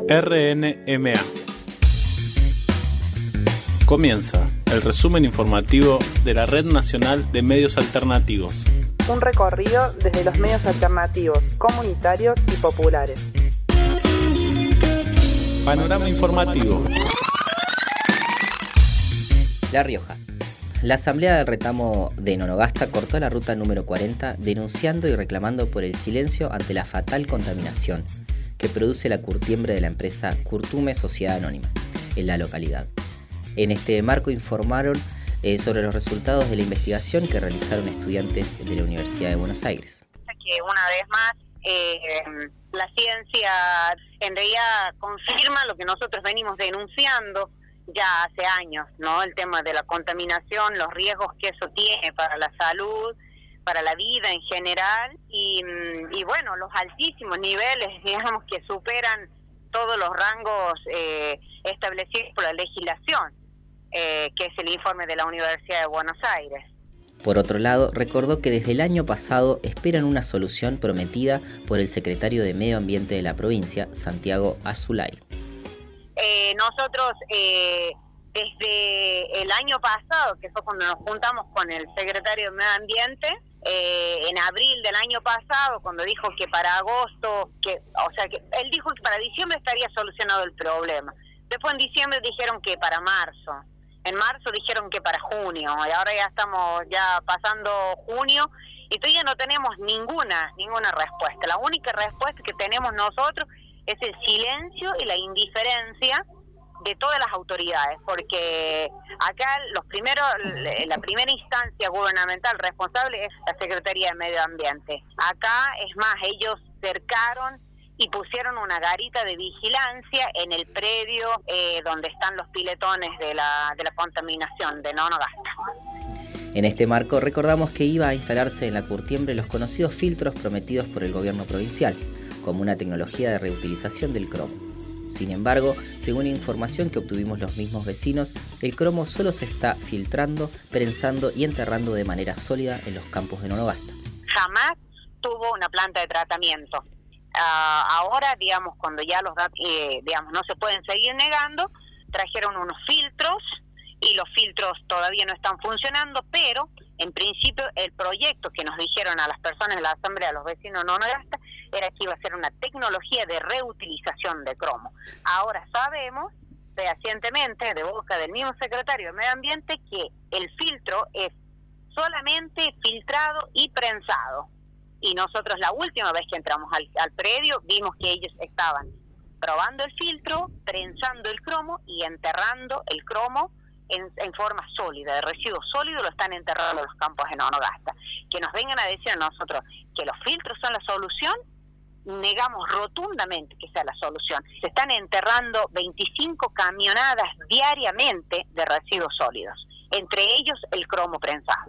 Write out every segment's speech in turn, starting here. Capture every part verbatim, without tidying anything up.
R N M A. Comienza el resumen informativo de la Red Nacional de Medios Alternativos. Un recorrido desde los medios alternativos, comunitarios y populares. Panorama informativo. La Rioja. La Asamblea del Retamo de Nonogasta cortó la ruta número cuarenta denunciando y reclamando por el silencio ante la fatal contaminación que produce la curtiembre de la empresa Curtume Sociedad Anónima en la localidad. En este marco informaron eh, sobre los resultados de la investigación que realizaron estudiantes de la Universidad de Buenos Aires. Que una vez más eh, la ciencia en realidad confirma lo que nosotros venimos denunciando ya hace años, ¿no? El tema de la contaminación, los riesgos que eso tiene para la salud, para la vida en general y, y bueno, los altísimos niveles, digamos, que superan todos los rangos eh, establecidos por la legislación, eh, que es el informe de la Universidad de Buenos Aires. Por otro lado, recordó que desde el año pasado esperan una solución prometida por el secretario de Medio Ambiente de la provincia, Santiago Azulay. Eh, nosotros eh, desde el año pasado, que fue cuando nos juntamos con el secretario de Medio Ambiente, eh, en abril del año pasado, cuando dijo que para agosto, que, o sea, que él dijo que para diciembre estaría solucionado el problema. Después en diciembre dijeron que para marzo, en marzo dijeron que para junio, y ahora ya estamos ya pasando junio y todavía no tenemos ninguna, ninguna respuesta. La única respuesta que tenemos nosotros es el silencio y la indiferencia de todas las autoridades, porque acá los primeros, la primera instancia gubernamental responsable es la Secretaría de Medio Ambiente. Acá, es más, ellos cercaron y pusieron una garita de vigilancia en el predio eh, donde están los piletones de la, de la contaminación de Nonogasta. En este marco recordamos que iba a instalarse en la curtiembre los conocidos filtros prometidos por el gobierno provincial, como una tecnología de reutilización del cromo. Sin embargo, según información que obtuvimos los mismos vecinos, el cromo solo se está filtrando, prensando y enterrando de manera sólida en los campos de Nonogasta. Jamás tuvo una planta de tratamiento. Uh, ahora, digamos, cuando ya los datos, eh, digamos, no se pueden seguir negando, trajeron unos filtros y los filtros todavía no están funcionando, pero en principio el proyecto que nos dijeron a las personas de la Asamblea, a los vecinos de Nonogasta, era que iba a ser una tecnología de reutilización de cromo. Ahora sabemos fehacientemente de boca del mismo secretario de Medio Ambiente que el filtro es solamente filtrado y prensado. Y nosotros la última vez que entramos al, al predio vimos que ellos estaban probando el filtro, prensando el cromo y enterrando el cromo en, en forma sólida, de residuo sólido lo están enterrando en los campos de Nonogasta. Que nos vengan a decir a nosotros que los filtros son la solución, negamos rotundamente que sea la solución. Se están enterrando veinticinco camionadas diariamente de residuos sólidos, entre ellos el cromo prensado.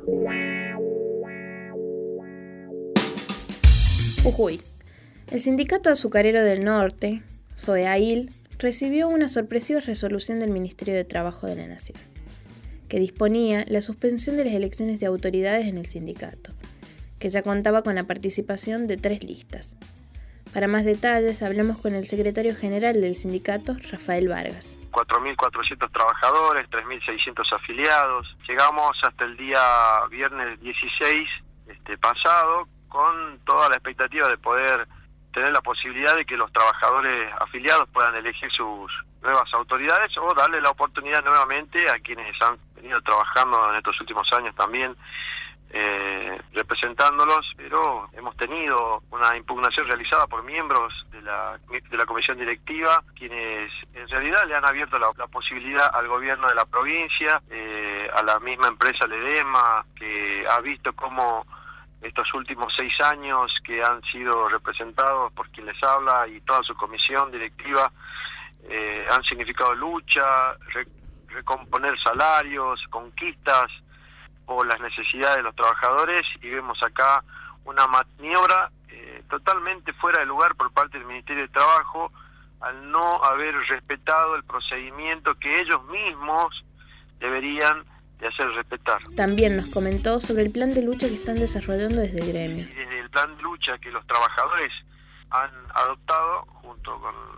Jujuy. El Sindicato Azucarero del Norte, SOEAIL, recibió una sorpresiva resolución del Ministerio de Trabajo de la Nación, que disponía la suspensión de las elecciones de autoridades en el sindicato, que ya contaba con la participación de tres listas. Para más detalles, hablamos con el secretario general del sindicato, Rafael Vargas. cuatro mil cuatrocientos trabajadores, tres mil seiscientos afiliados. Llegamos hasta el día viernes dieciséis este, pasado con toda la expectativa de poder tener la posibilidad de que los trabajadores afiliados puedan elegir sus nuevas autoridades o darle la oportunidad nuevamente a quienes han venido trabajando en estos últimos años también eh, representándolos, pero hemos tenido una impugnación realizada por miembros de la de la comisión directiva, quienes en realidad le han abierto la, la posibilidad al gobierno de la provincia, eh, a la misma empresa Ledesma, que ha visto cómo estos últimos seis años que han sido representados por quien les habla y toda su comisión directiva eh, han significado lucha, re, recomponer salarios, conquistas por las necesidades de los trabajadores, y vemos acá una maniobra eh, totalmente fuera de lugar por parte del Ministerio de Trabajo al no haber respetado el procedimiento que ellos mismos deberían de hacer respetar. También nos comentó sobre el plan de lucha que están desarrollando desde el gremio. Desde el plan de lucha que los trabajadores han adoptado junto con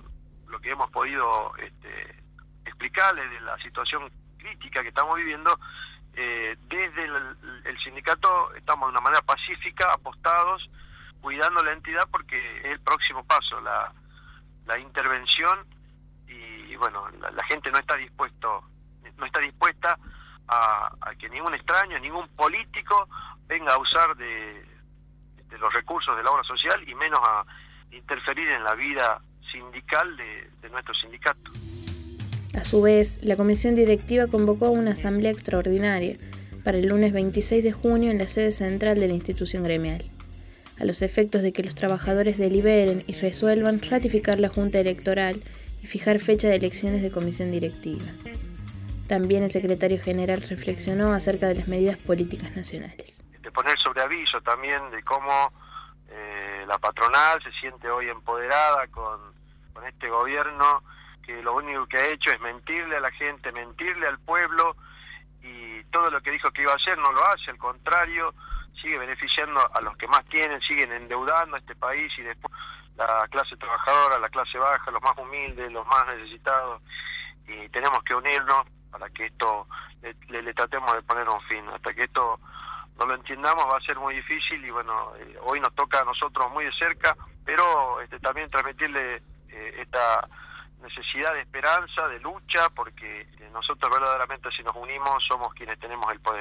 lo que hemos podido este, explicarles de la situación crítica que estamos viviendo, eh, desde el, el sindicato estamos de una manera pacífica, apostados, cuidando la entidad, porque es el próximo paso, la, la intervención, y, y bueno, la, la gente no está dispuesto, no está dispuesta a, a que ningún extraño, ningún político venga a usar de, de los recursos de la obra social, y menos a interferir en la vida sindical de, de nuestro sindicato. A su vez, la comisión directiva convocó una asamblea extraordinaria para el lunes veintiséis de junio en la sede central de la institución gremial, a los efectos de que los trabajadores deliberen y resuelvan ratificar la Junta Electoral y fijar fecha de elecciones de comisión directiva. También el secretario general reflexionó acerca de las medidas políticas nacionales. De poner sobre aviso también de cómo eh, la patronal se siente hoy empoderada con, con este gobierno, que lo único que ha hecho es mentirle a la gente, mentirle al pueblo, y todo lo que dijo que iba a hacer no lo hace, al contrario, sigue beneficiando a los que más tienen, siguen endeudando a este país, y después la clase trabajadora, la clase baja, los más humildes, los más necesitados, y tenemos que unirnos para que esto le, le, le tratemos de poner un fin. Hasta que esto no lo entiendamos va a ser muy difícil, y bueno, eh, hoy nos toca a nosotros muy de cerca, pero este, también transmitirle eh, esta necesidad de esperanza, de lucha, porque eh, nosotros verdaderamente, si nos unimos, somos quienes tenemos el poder.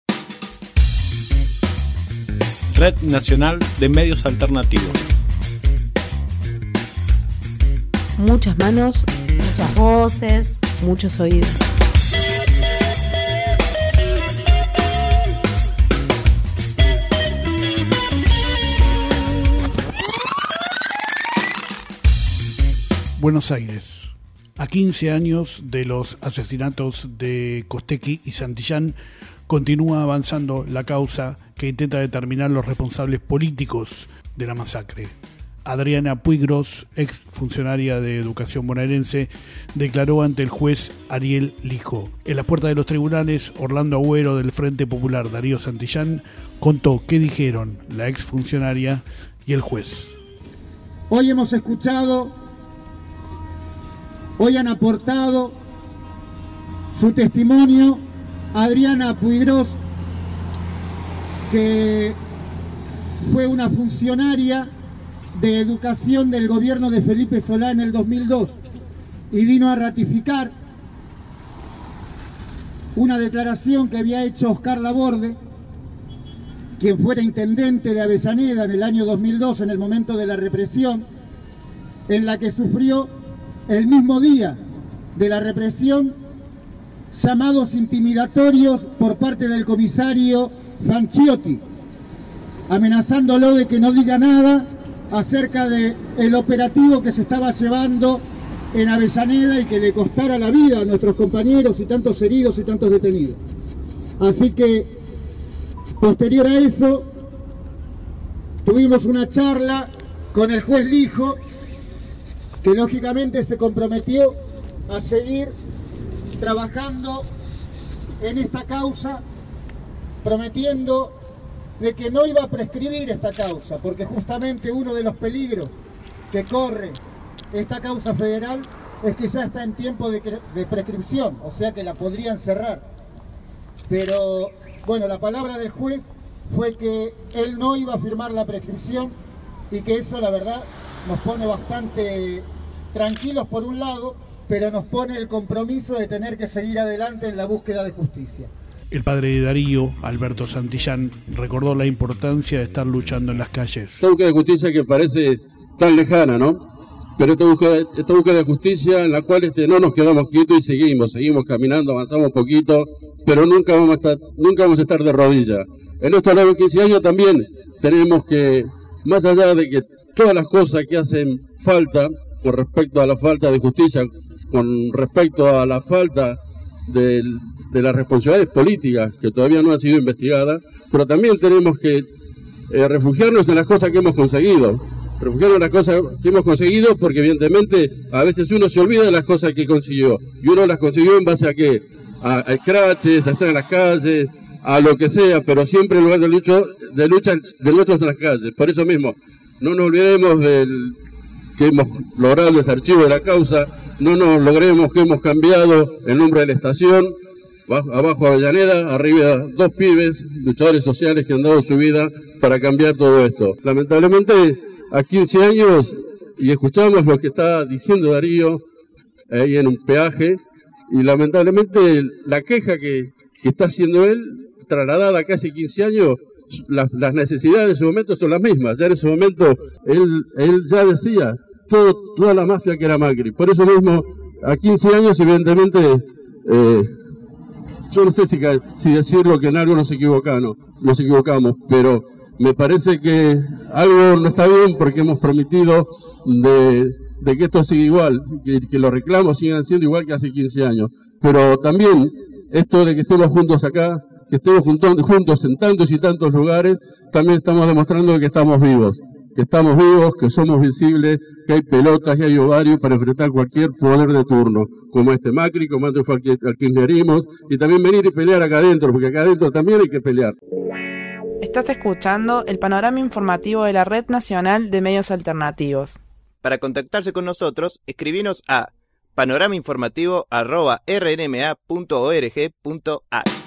Red Nacional de Medios Alternativos. Muchas manos, muchas voces, muchos oídos. Buenos Aires. A quince años de los asesinatos de Costequi y Santillán, continúa avanzando la causa que intenta determinar los responsables políticos de la masacre. Adriana Puigros, ex funcionaria de Educación bonaerense, declaró ante el juez Ariel Lijo. En las puertas de los tribunales, Orlando Agüero, del Frente Popular Darío Santillán, contó qué dijeron la ex funcionaria y el juez. Hoy hemos escuchado, hoy han aportado su testimonio Adriana Puigros, que fue una funcionaria de educación del gobierno de Felipe Solá en el dos mil dos, y vino a ratificar una declaración que había hecho Oscar Laborde, quien fuera intendente de Avellaneda en el año dos mil dos, en el momento de la represión, en la que sufrió el mismo día de la represión llamados intimidatorios por parte del comisario Fanciotti, amenazándolo de que no diga nada acerca del operativo que se estaba llevando en Avellaneda y que le costara la vida a nuestros compañeros y tantos heridos y tantos detenidos. Así que, posterior a eso, tuvimos una charla con el juez Lijo, que lógicamente se comprometió a seguir trabajando en esta causa, prometiendo de que no iba a prescribir esta causa, porque justamente uno de los peligros que corre esta causa federal es que ya está en tiempo de, de prescripción, o sea que la podrían cerrar. Pero bueno, la palabra del juez fue que él no iba a firmar la prescripción, y que eso, la verdad, nos pone bastante tranquilos por un lado, pero nos pone el compromiso de tener que seguir adelante en la búsqueda de justicia. El padre de Darío, Alberto Santillán, recordó la importancia de estar luchando en las calles. Esta búsqueda de justicia que parece tan lejana, ¿no? Pero esta búsqueda, esta búsqueda de justicia en la cual este, no nos quedamos quietos y seguimos, seguimos caminando, avanzamos un poquito, pero nunca vamos a estar, nunca vamos a estar de rodillas. En estos largos quince años también tenemos que, más allá de que todas las cosas que hacen falta con respecto a la falta de justicia, con respecto a la falta de, de las responsabilidades políticas que todavía no han sido investigadas, pero también tenemos que eh, refugiarnos en las cosas que hemos conseguido. Refugiarnos en las cosas que hemos conseguido, porque evidentemente a veces uno se olvida de las cosas que consiguió, y uno las consiguió en base a qué, a, a escraches, a estar en las calles, a lo que sea, pero siempre en lugar de lucha, de lucha de nuestros en las calles. Por eso mismo, no nos olvidemos del, que hemos logrado el desarchivo de la causa, no nos logremos que hemos cambiado el nombre de la estación, abajo Avellaneda, arriba dos pibes, luchadores sociales que han dado su vida para cambiar todo esto. Lamentablemente, a quince años, y escuchamos lo que está diciendo Darío, ahí en un peaje, y lamentablemente la queja que, que está haciendo él, trasladada casi quince años, las, las necesidades de ese momento son las mismas. Ya en ese momento él, él ya decía todo, toda la mafia que era Macri. Por eso mismo, a quince años, evidentemente, eh, yo no sé si, si decirlo que en algo nos equivocamos, nos equivocamos, pero me parece que algo no está bien porque hemos prometido de, de que esto siga igual, que, que los reclamos sigan siendo igual que hace quince años. Pero también esto de que estemos juntos acá, que estemos juntos, juntos en tantos y tantos lugares, también estamos demostrando que estamos vivos, que estamos vivos, que somos visibles, que hay pelotas y hay ovarios para enfrentar cualquier poder de turno, como este Macri, como antes fue al kirchnerismo, y también venir y pelear acá adentro, porque acá adentro también hay que pelear. Estás escuchando el panorama informativo de la Red Nacional de Medios Alternativos. Para contactarse con nosotros, escribinos a panoramainformativo arroba r n m a punto org punto a r.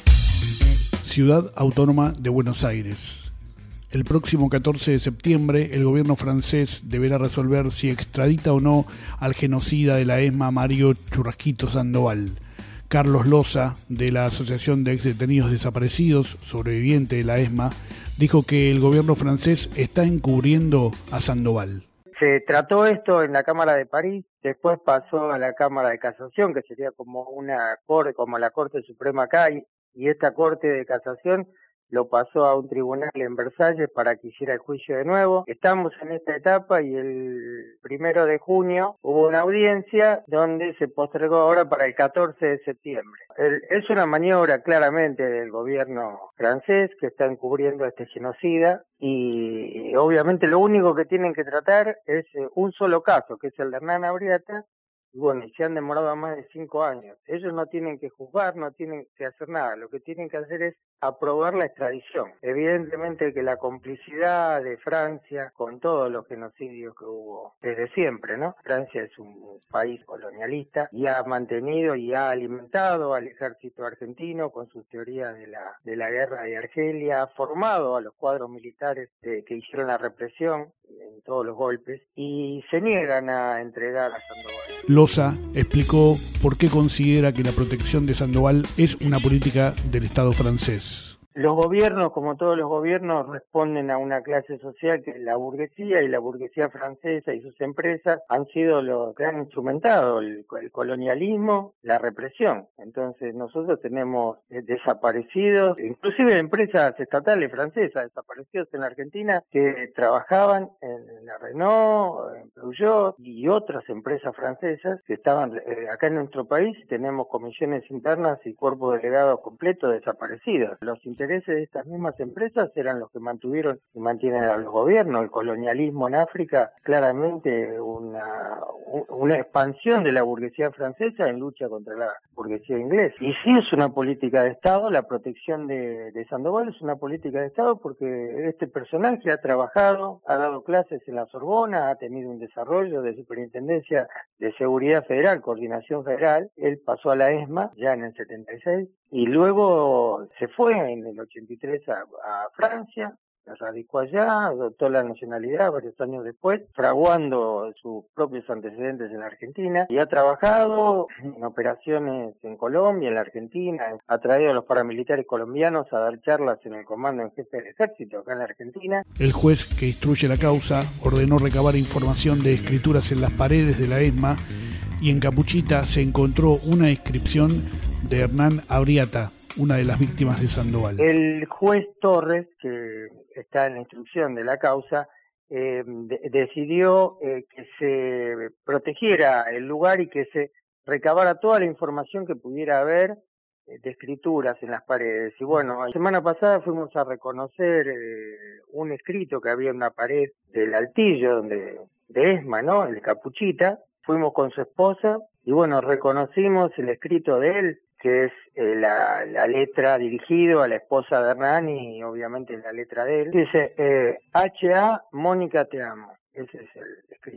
Ciudad Autónoma de Buenos Aires. El próximo catorce de septiembre, el gobierno francés deberá resolver si extradita o no al genocida de la ESMA Mario Churrasquito Sandoval. Carlos Loza, de la Asociación de Exdetenidos Desaparecidos, sobreviviente de la ESMA, dijo que el gobierno francés está encubriendo a Sandoval. Se trató esto en la Cámara de París, después pasó a la Cámara de Casación, que sería como una corte, como la Corte Suprema acá, y, y esta Corte de Casación lo pasó a un tribunal en Versalles para que hiciera el juicio de nuevo. Estamos en esta etapa y el primero de junio hubo una audiencia donde se postergó ahora para el catorce de septiembre. El, es una maniobra claramente del gobierno francés que está encubriendo a este genocida y, y obviamente lo único que tienen que tratar es eh, un solo caso, que es el de Hernán Abriata. Y bueno, y se han demorado más de cinco años. Ellos no tienen que juzgar, no tienen que hacer nada. Lo que tienen que hacer es aprobar la extradición. Evidentemente que la complicidad de Francia con todos los genocidios que hubo desde siempre, ¿no? Francia es un país colonialista y ha mantenido y ha alimentado al ejército argentino con sus teorías de la, de la guerra de Argelia, ha formado a los cuadros militares de, que hicieron la represión en todos los golpes y se niegan a entregar a Sandoval. Loza explicó por qué considera que la protección de Sandoval es una política del Estado francés. Los gobiernos, como todos los gobiernos, responden a una clase social que es la burguesía, y la burguesía francesa y sus empresas han sido los que han instrumentado el, el colonialismo, la represión. Entonces nosotros tenemos desaparecidos, inclusive empresas estatales francesas desaparecidos en la Argentina que trabajaban en la Renault, en Peugeot y otras empresas francesas que estaban eh, acá en nuestro país. Tenemos comisiones internas y cuerpos delegados completos desaparecidos. Los intereses de estas mismas empresas eran los que mantuvieron y mantienen a los gobiernos. El colonialismo en África, claramente una, una expansión de la burguesía francesa en lucha contra la burguesía inglesa. Y sí es una política de Estado, la protección de, de Sandoval es una política de Estado porque este personaje ha trabajado, ha dado clases en la Sorbona, ha tenido un desarrollo de superintendencia de seguridad federal, coordinación federal. Él pasó a la ESMA ya en el setenta y seis y luego se fue en el ochenta y tres a, a Francia, radicó allá, adoptó la nacionalidad varios años después, fraguando sus propios antecedentes en la Argentina, y ha trabajado en operaciones en Colombia, en la Argentina, ha traído a los paramilitares colombianos a dar charlas en el comando en jefe del ejército acá en la Argentina. El juez que instruye la causa ordenó recabar información de escrituras en las paredes de la ESMA y en Capuchita se encontró una inscripción de Hernán Abriata, una de las víctimas de Sandoval. El juez Torres, que está en la instrucción de la causa, eh, de, decidió eh, que se protegiera el lugar y que se recabara toda la información que pudiera haber eh, de escrituras en las paredes. Y bueno, la semana pasada fuimos a reconocer eh, un escrito que había en una pared del Altillo, donde, de ESMA, ¿no? El Capuchita. Fuimos con su esposa y bueno, reconocimos el escrito de él, que es eh, la, la letra dirigido a la esposa de Hernán y obviamente la letra de él. Dice, eh, H A, Mónica te amo. Ese es el escrito.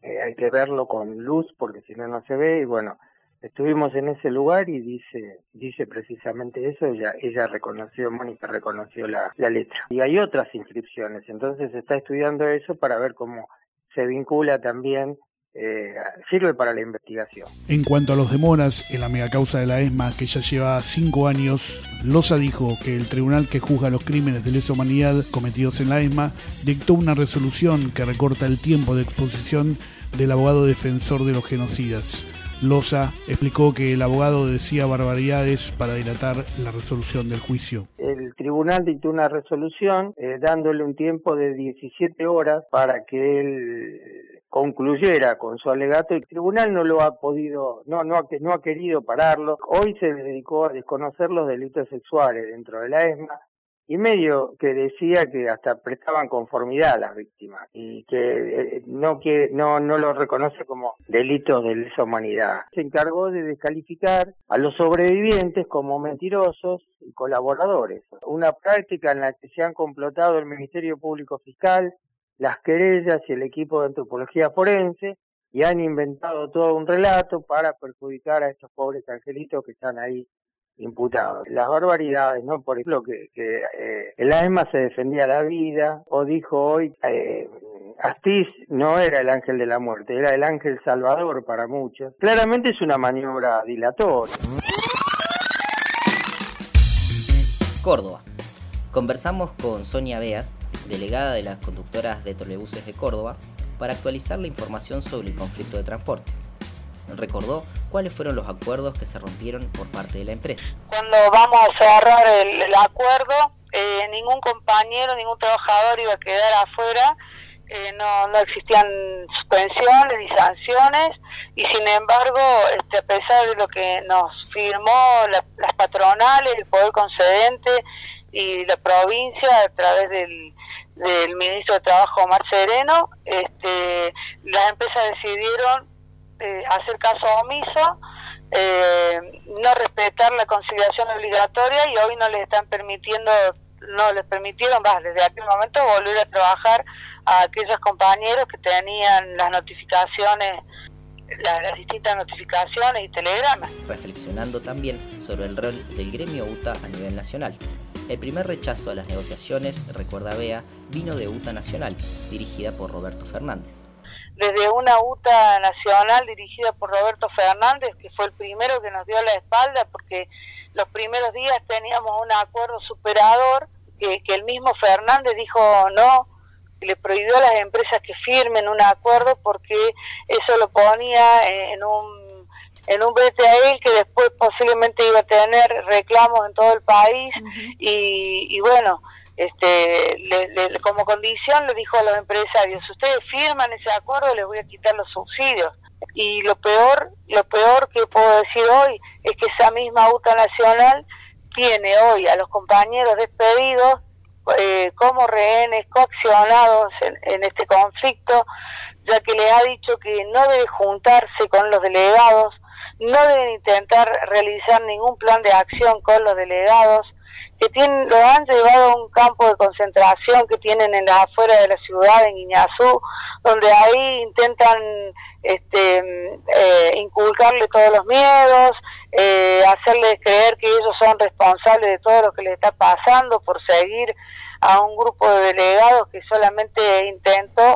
eh, hay que verlo con luz porque si no no se ve, y bueno, estuvimos en ese lugar y dice dice precisamente eso. Ella ella reconoció, Mónica reconoció la, la letra. Y hay otras inscripciones, entonces se está estudiando eso para ver cómo se vincula también, eh, sirve para la investigación. En cuanto a los demoras en la megacausa de la ESMA, que ya lleva cinco años, Loza dijo que el tribunal que juzga los crímenes de lesa humanidad cometidos en la ESMA dictó una resolución que recorta el tiempo de exposición del abogado defensor de los genocidas. Loza explicó que el abogado decía barbaridades para dilatar la resolución del juicio. El tribunal dictó una resolución eh, dándole un tiempo de diecisiete horas para que él concluyera con su alegato. El tribunal no lo ha podido, no, no, ha, no ha querido pararlo. Hoy se dedicó a desconocer los delitos sexuales dentro de la ESMA, y medio que decía que hasta prestaban conformidad a las víctimas y que eh, no que no no lo reconoce como delitos de lesa humanidad. Se encargó de descalificar a los sobrevivientes como mentirosos y colaboradores, una práctica en la que se han complotado el Ministerio Público Fiscal, las querellas y el equipo de antropología forense, y han inventado todo un relato para perjudicar a estos pobres angelitos que están ahí imputados. Las barbaridades, ¿no? Por ejemplo, que, que eh, el A E M A se defendía la vida, o dijo hoy, eh, Astiz no era el ángel de la muerte, era el ángel salvador para muchos. Claramente es una maniobra dilatoria. Córdoba. Conversamos con Sonia Beas, delegada de las conductoras de trolebuses de Córdoba, para actualizar la información sobre el conflicto de transporte. Recordó cuáles fueron los acuerdos que se rompieron por parte de la empresa. Cuando vamos a cerrar el, el acuerdo, eh, ningún compañero, ningún trabajador iba a quedar afuera, eh, no, no existían suspensiones ni sanciones, y sin embargo, este, a pesar de lo que nos firmó la, las patronales, el Poder Concedente y la provincia a través del, del Ministro de Trabajo, Omar Sereno, este, las empresas decidieron Eh, hacer caso omiso, eh, no respetar la conciliación obligatoria, y hoy no les están permitiendo, no les permitieron, bah, desde aquel momento, volver a trabajar a aquellos compañeros que tenían las notificaciones, las, las distintas notificaciones y telegramas. Reflexionando también sobre el rol del gremio U T A a nivel nacional. El primer rechazo a las negociaciones, recuerda Bea, vino de U T A Nacional, dirigida por Roberto Fernández. Desde una U T A nacional dirigida por Roberto Fernández, que fue el primero que nos dio la espalda, porque los primeros días teníamos un acuerdo superador, que, que el mismo Fernández dijo no, que le prohibió a las empresas que firmen un acuerdo porque eso lo ponía en un en un brete a él, que después posiblemente iba a tener reclamos en todo el país. Uh-huh. y, y bueno, Este, le, le, como condición le dijo a los empresarios: si ustedes firman ese acuerdo les voy a quitar los subsidios. Y lo peor, lo peor que puedo decir hoy es que esa misma U T A Nacional tiene hoy a los compañeros despedidos eh, como rehenes coaccionados en, en este conflicto, ya que les ha dicho que no debe juntarse con los delegados, no deben intentar realizar ningún plan de acción con los delegados, que tienen, lo han llevado a un campo de concentración que tienen en las afueras de la ciudad, en Guiñazú, donde ahí intentan este, eh, inculcarle todos los miedos, eh, hacerles creer que ellos son responsables de todo lo que les está pasando por seguir a un grupo de delegados que solamente intentó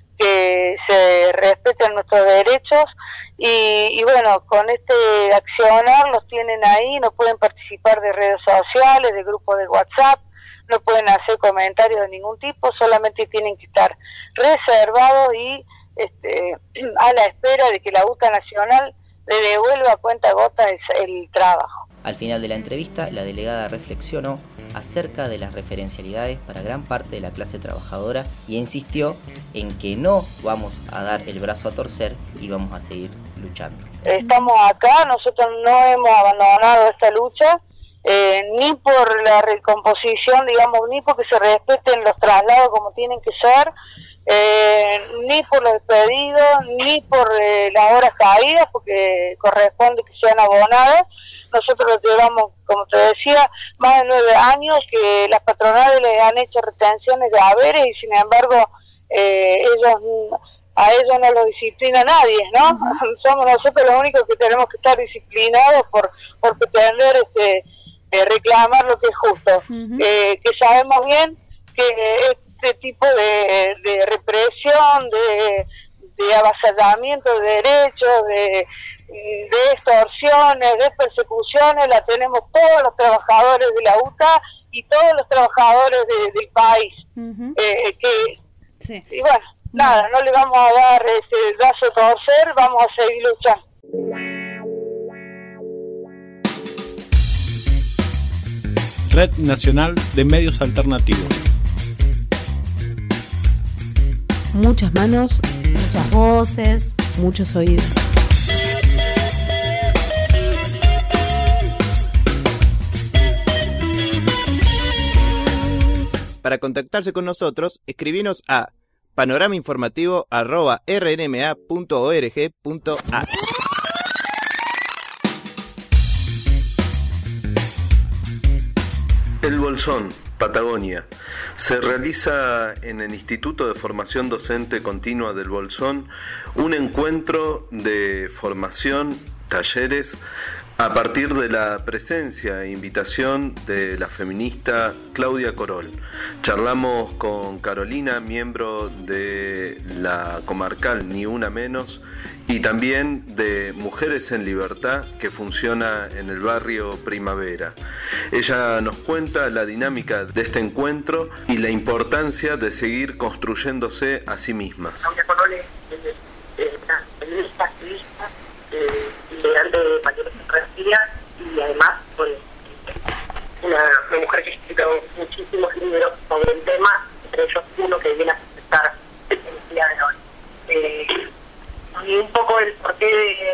que se respeten nuestros derechos. Y, y bueno, con este accionar los tienen ahí, no pueden participar de redes sociales, de grupos de WhatsApp, no pueden hacer comentarios de ningún tipo, solamente tienen que estar reservados y este, a la espera de que la U T A Nacional le devuelva a cuenta gota el, el trabajo. Al final de la entrevista, la delegada reflexionó acerca de las referencialidades para gran parte de la clase trabajadora y insistió en que no vamos a dar el brazo a torcer y vamos a seguir luchando. Estamos acá, nosotros no hemos abandonado esta lucha, eh, ni por la recomposición, digamos, ni porque se respeten los traslados como tienen que ser, eh, ni por los despedidos, ni por eh, las horas caídas, porque corresponde que sean abonadas. Nosotros llevamos, como te decía, más de nueve años que las patronales les han hecho retenciones de haberes y sin embargo eh, ellos a ellos no los disciplina nadie, ¿no? Uh-huh. Somos nosotros los únicos que tenemos que estar disciplinados por, por pretender este, eh, reclamar lo que es justo. Uh-huh. Eh, que sabemos bien que este tipo de, de represión, de, de avasallamiento de derechos, de, de extorsiones, de persecuciones, la tenemos todos los trabajadores de la U T A y todos los trabajadores de, del país. Uh-huh. eh, que sí. Y bueno, nada, no le vamos a dar ese brazo a torcer, vamos a seguir luchando. Red Nacional de Medios Alternativos. Muchas manos, muchas voces, muchos oídos. Para contactarse con nosotros, escribinos a panorama informativo arroba r n m a punto org punto a. El Bolsón, Patagonia. Se realiza en el Instituto de Formación Docente Continua del Bolsón un encuentro de formación, talleres, a partir de la presencia e invitación de la feminista Claudia Corol. Charlamos con Carolina, miembro de la comarcal Ni Una Menos, y también de Mujeres en Libertad, que funciona en el barrio Primavera. Ella nos cuenta la dinámica de este encuentro y la importancia de seguir construyéndose a sí mismas. Claudia Corol es una feminista, activista, integrante de mayores energías y además pues, una, una mujer que ha escrito muchísimos libros sobre el tema, entre ellos uno que viene a presentar el día de hoy. Eh, y un poco el porqué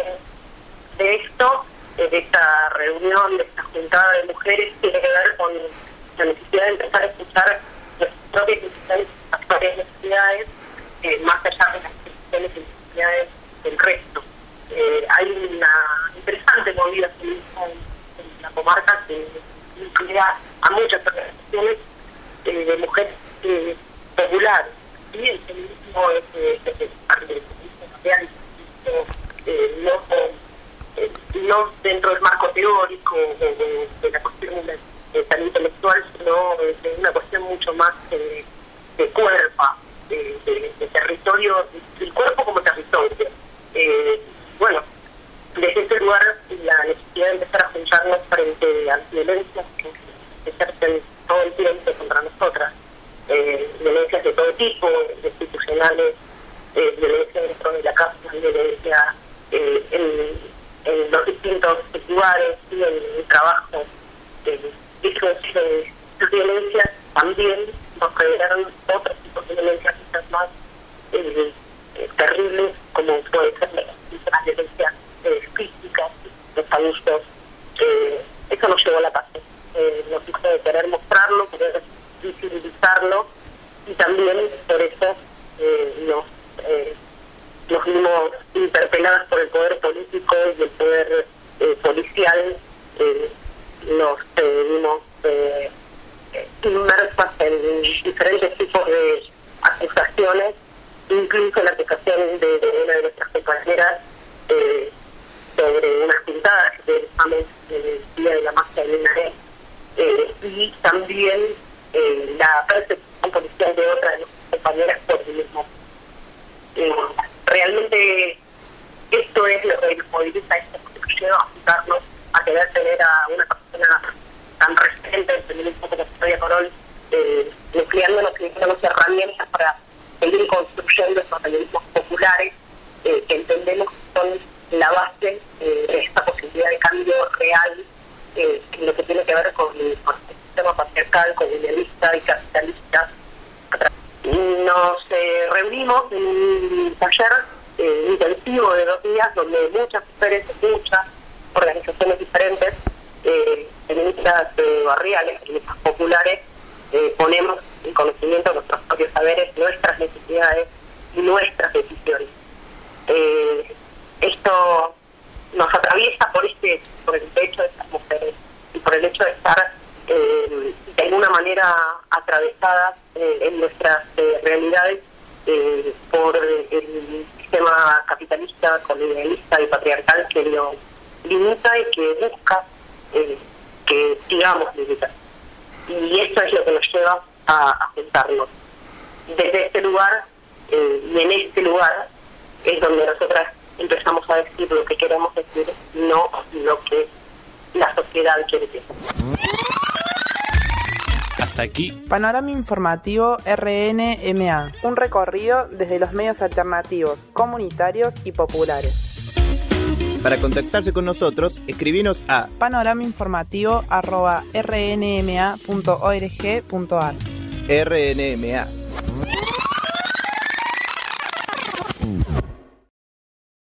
de, de esto, de esta reunión, de esta juntada de mujeres, tiene que ver con la necesidad de empezar a escuchar las propias necesidades, las propias necesidades, eh, más allá de las necesidades y necesidades del resto. Eh, hay una interesante movida feminista en, en la comarca que incluirá a muchas organizaciones eh, de mujeres eh, populares. Y el feminismo es eh, el parte del feminismo social, eh, no, eh, no dentro del marco teórico de, de, de la cuestión eh, tan intelectual, sino de, de una cuestión mucho más eh, de cuerpo, de, de, de territorio, del cuerpo como territorio. Eh, Bueno, desde ese lugar la necesidad de empezar a juncharnos frente a las violencias que se ejercen todo el tiempo contra nosotras, eh, violencias de todo tipo, institucionales, eh, violencia dentro de la casa, violencia eh, en, en los distintos lugares y en el trabajo. Eh, eh, las violencias también nos revelaron otros tipos de violencias quizás más eh, eh, terribles, como puede ser las violencias eh, físicas, los abusos. Eh, eso nos llevó a la paz. Eh, nos hizo de querer mostrarlo, querer visibilizarlo, y también por eso eh, nos, eh, nos vimos interpeladas por el poder político y el poder eh, policial. Eh, nos eh, vimos eh, inmersas en diferentes tipos de acusaciones, incluso la acusación de, de una de nuestras compañeras eh, sobre unas pintadas del examen del Día de la Masa de Linares, eh, y también eh, la persecución policial de otra de nuestras compañeras por el mismo. Eh, realmente esto es lo que nos moviliza, esto que lleva a juntarnos, a querer tener a una persona tan resistente del feminismo como Claudia Corol, eh, nucleándonos y dándonos herramientas para seguir construyendo esos feminismos populares eh, que entendemos que son la base eh, de esta posibilidad de cambio real eh, en lo que tiene que ver con, con el sistema patriarcal, colonialista y capitalista. Nos eh, reunimos en un taller eh, intensivo de dos días donde muchas mujeres, muchas organizaciones diferentes, eh, feministas eh, barriales, feministas populares, eh, ponemos en conocimiento de nuestros propios saberes, nuestras necesidades y nuestras decisiones. Eh, esto nos atraviesa por este, por el hecho de estas mujeres y por el hecho de estar eh, de alguna manera atravesadas eh, en nuestras eh, realidades eh, por el sistema capitalista, colonialista y patriarcal que lo limita y que busca eh, que sigamos limitando. Y esto es lo que nos lleva a, a juntarnos. Desde este lugar eh, y en este lugar es donde nosotras empezamos a decir lo que queremos decir, no lo que la sociedad quiere decir. Hasta aquí. Panorama informativo R N M A. Un recorrido desde los medios alternativos, comunitarios y populares. Para contactarse con nosotros, escribinos a panoramainformativo arroba r n m a punto org punto a r. R N M A.